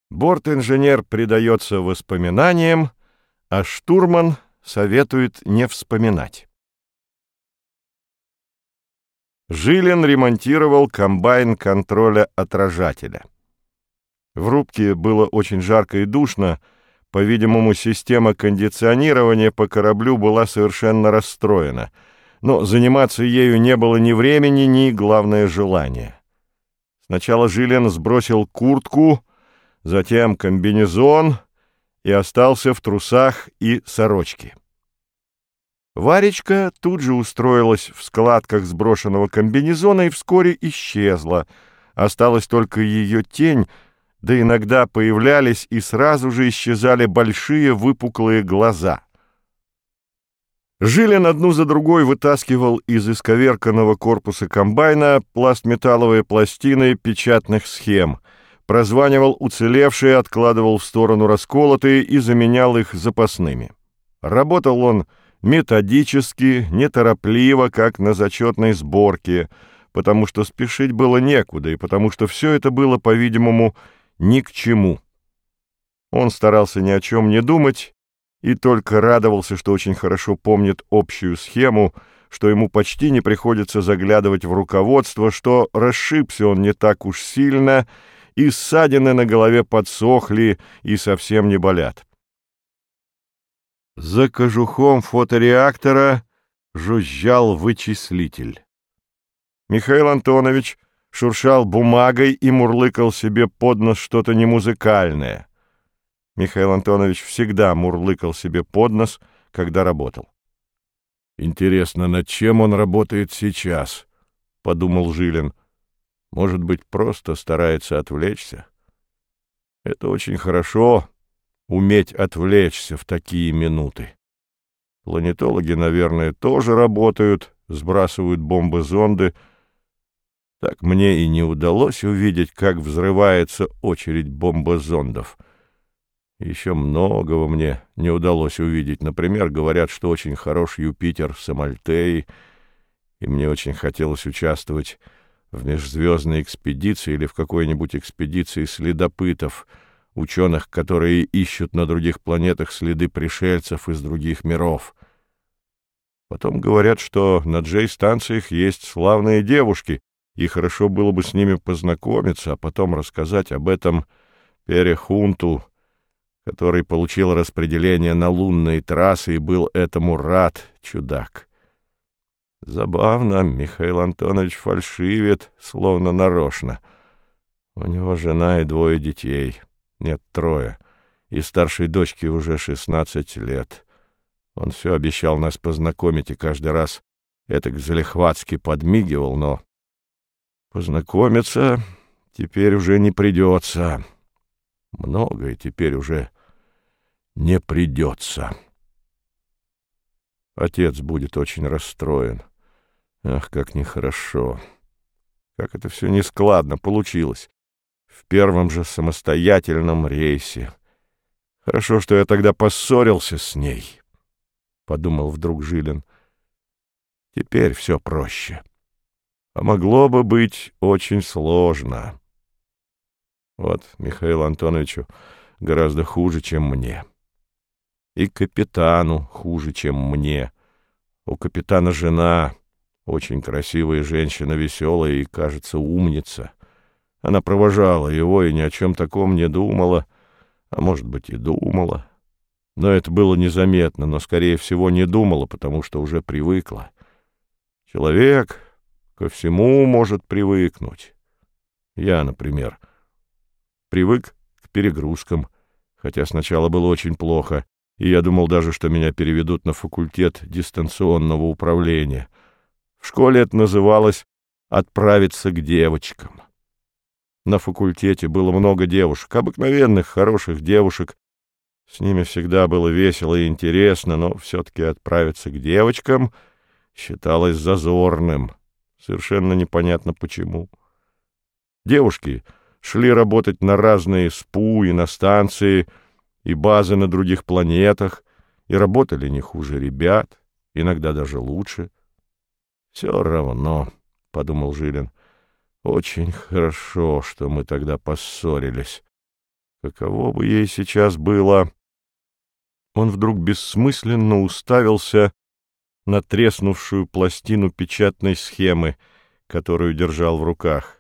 Борт-инженер предается воспоминаниям, а штурман советует не вспоминать. Жилин ремонтировал комбайн контроля отражателя. В рубке было очень жарко и душно. По-видимому, система кондиционирования по кораблю была совершенно расстроена. Но заниматься ею не было ни времени, ни, главное, желания. Сначала Жилин сбросил куртку, затем комбинезон и остался в трусах и сорочке. Варечка тут же устроилась в складках сброшенного комбинезона и вскоре исчезла. Осталась только ее тень, да иногда появлялись и сразу же исчезали большие выпуклые глаза. Жилин одну за другой вытаскивал из исковерканного корпуса комбайна пластметалловые пластины печатных схем, прозванивал уцелевшие, откладывал в сторону расколотые и заменял их запасными. Работал он методически, неторопливо, как на зачетной сборке, потому что спешить было некуда и потому что все это было, по-видимому, ни к чему. Он старался ни о чем не думать и только радовался, что очень хорошо помнит общую схему, что ему почти не приходится заглядывать в руководство, что расшибся он не так уж сильно, и ссадины на голове подсохли и совсем не болят. За кожухом фотореактора жужжал вычислитель. Михаил Антонович шуршал бумагой и мурлыкал себе под нос что-то немузыкальное. Михаил Антонович всегда мурлыкал себе под нос, когда работал. «Интересно, над чем он работает сейчас?» — подумал Жилин. «Может быть, просто старается отвлечься? Это очень хорошо — уметь отвлечься в такие минуты. Планетологи, наверное, тоже работают, сбрасывают бомбы-зонды. Так мне и не удалось увидеть, как взрывается очередь бомбозондов. Еще многого мне не удалось увидеть. Например, говорят, что очень хорош Юпитер с Амальтеей, и мне очень хотелось участвовать в межзвездной экспедиции или в какой-нибудь экспедиции следопытов, ученых, которые ищут на других планетах следы пришельцев из других миров. Потом говорят, что на Джей-станциях есть славные девушки, и хорошо было бы с ними познакомиться, а потом рассказать об этом Перехунту, который получил распределение на лунные трассы и был этому рад, чудак. Забавно, Михаил Антонович фальшивит, словно нарочно. У него жена и 2 детей. Нет, 3. И старшей дочке уже 16 лет. Он все обещал нас познакомить и каждый раз этак залихватски подмигивал, но познакомиться теперь уже не придется. Многое теперь уже не придется. Отец будет очень расстроен. Ах, как нехорошо. Как это все нескладно получилось. В первом же самостоятельном рейсе. Хорошо, что я тогда поссорился с ней, — подумал вдруг Жилин. Теперь все проще. А могло бы быть очень сложно. Вот Михаилу Антоновичу гораздо хуже, чем мне. И капитану хуже, чем мне. У капитана жена, очень красивая женщина, веселая и, кажется, умница. Она провожала его и ни о чем таком не думала, а может быть и думала. Но это было незаметно, но, скорее всего, не думала, потому что уже привыкла. Человек ко всему может привыкнуть. Я, например, привык к перегрузкам, хотя сначала было очень плохо, и я думал даже, что меня переведут на факультет дистанционного управления. В школе это называлось «отправиться к девочкам». На факультете было много девушек, обыкновенных, хороших девушек. С ними всегда было весело и интересно, но все-таки отправиться к девочкам считалось зазорным. Совершенно непонятно почему. Девушки шли работать на разные СПУ и на станции, и базы на других планетах, и работали не хуже ребят, иногда даже лучше. «Все равно», — подумал Жилин, — «очень хорошо, что мы тогда поссорились. Каково бы ей сейчас было? Он вдруг бессмысленно уставился на треснувшую пластину печатной схемы, которую держал в руках.